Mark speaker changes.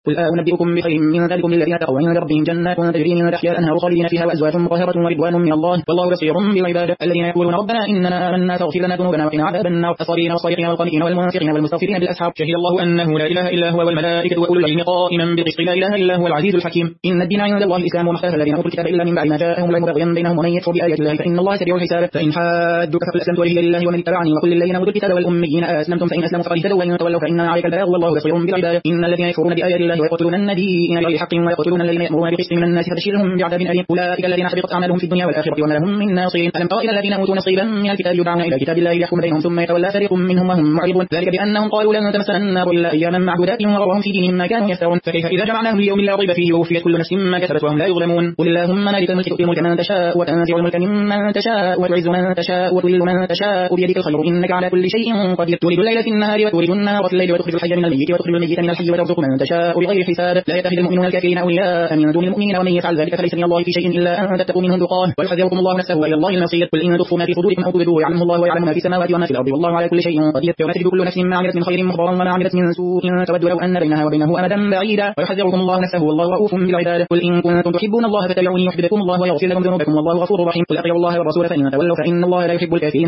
Speaker 1: قل أنبئكم بخير من ذلكم للذين اتقوا عند ربهم جنات تجري من تحتها الأنهار خالدين فيها وأزواج مطهرة ورضوان من الله والله بصير بالعباد الذين يقولون ربنا إننا آمنا فاغفر لنا ذنوبنا وقنا عذاب النار الصابرين والصادقين والقانتين والمنفقين والمستغفرين بالأسحار شهد الله أنه لا إله إلا هو والملائكة وأولو العلم قائما بالقسط لا إله إلا هو العزيز الحكيم إن الدين عند الله الإسلام وما اختلف الذين أوتوا الكتاب إلا من بعد ما جاءهم العلم بغيا بينهم ومن يكفر بآيات الله فإن الله سريع الحساب فإن حاجوك فقل أسلمت وجهي لله ومن اتبعني وقل للذين أوتوا الكتاب والأميين أسلمتم فإن أسلموا فقد اهتدوا وإن تولوا فإنما عليك البلاغ والله بصير بالعباد إن الذين يكفرون بآيات الله ويقتلون النبيين بغير حق ويقتلون الذين يأمرون بالقسط من الناس فبشرهم بعذاب أليم أولئك الذين حبطت أعمالهم في الدنيا والآخرة وما لهم من ناصرين ألم تر إلى الذين أوتوا نصيبا من الكتاب يدعون إلى كتاب الله ليحكم بينهم ثم يتولى فريق منهم وهم معرضون ذلك بأنهم قالوا لن تمسنا النار إلا أياما معدودات وغرهم في دينهم ما كانوا يفترون فكيف إذا جمعناهم ليوم لا ريب فيه ووفيت كل نفس ما كسبت وهم لا يظلمون قل اللهم مالك الملك تؤتي الملك من تشاء وتنزع الملك ممن تشاء وتعز من تشاء وتذل من تشاء بيدك الخير إنك على كل شيء قدير تولد الليل في النهار وتولد النهار في الليل وتخرج الحي من الميت وتخرج الميت من الحي وترزق من تشاء بغير حساب لا يتخذ المؤمنون الكافرين أولياء من دون المؤمنين ومن يفعل ذلك فليس من الله في شيء إلا أن تتقوا منهم تقاه ويحذركم الله نفسه وإلى الله المصير قل إن تخفوا ما في صدوركم أو تبدوه يعلمه الله ويعلم ما في السماوات وما في الأرض والله على كل شيء قدير يوم تجد كل نفس ما عملت من خير محضرا وما عملت من سوء تود لو أن بينها وبينه أمدا بعيدا ويحذركم الله نفسه والله رؤوف بالعباد قل إن كنتم تحبون الله فاتبعوني يحببكم الله ويغفر لكم ذنوبكم والله غفور رحيم قل أطيعوا الله والرسول فإن تولوا فإن الله لا يحب الكافرين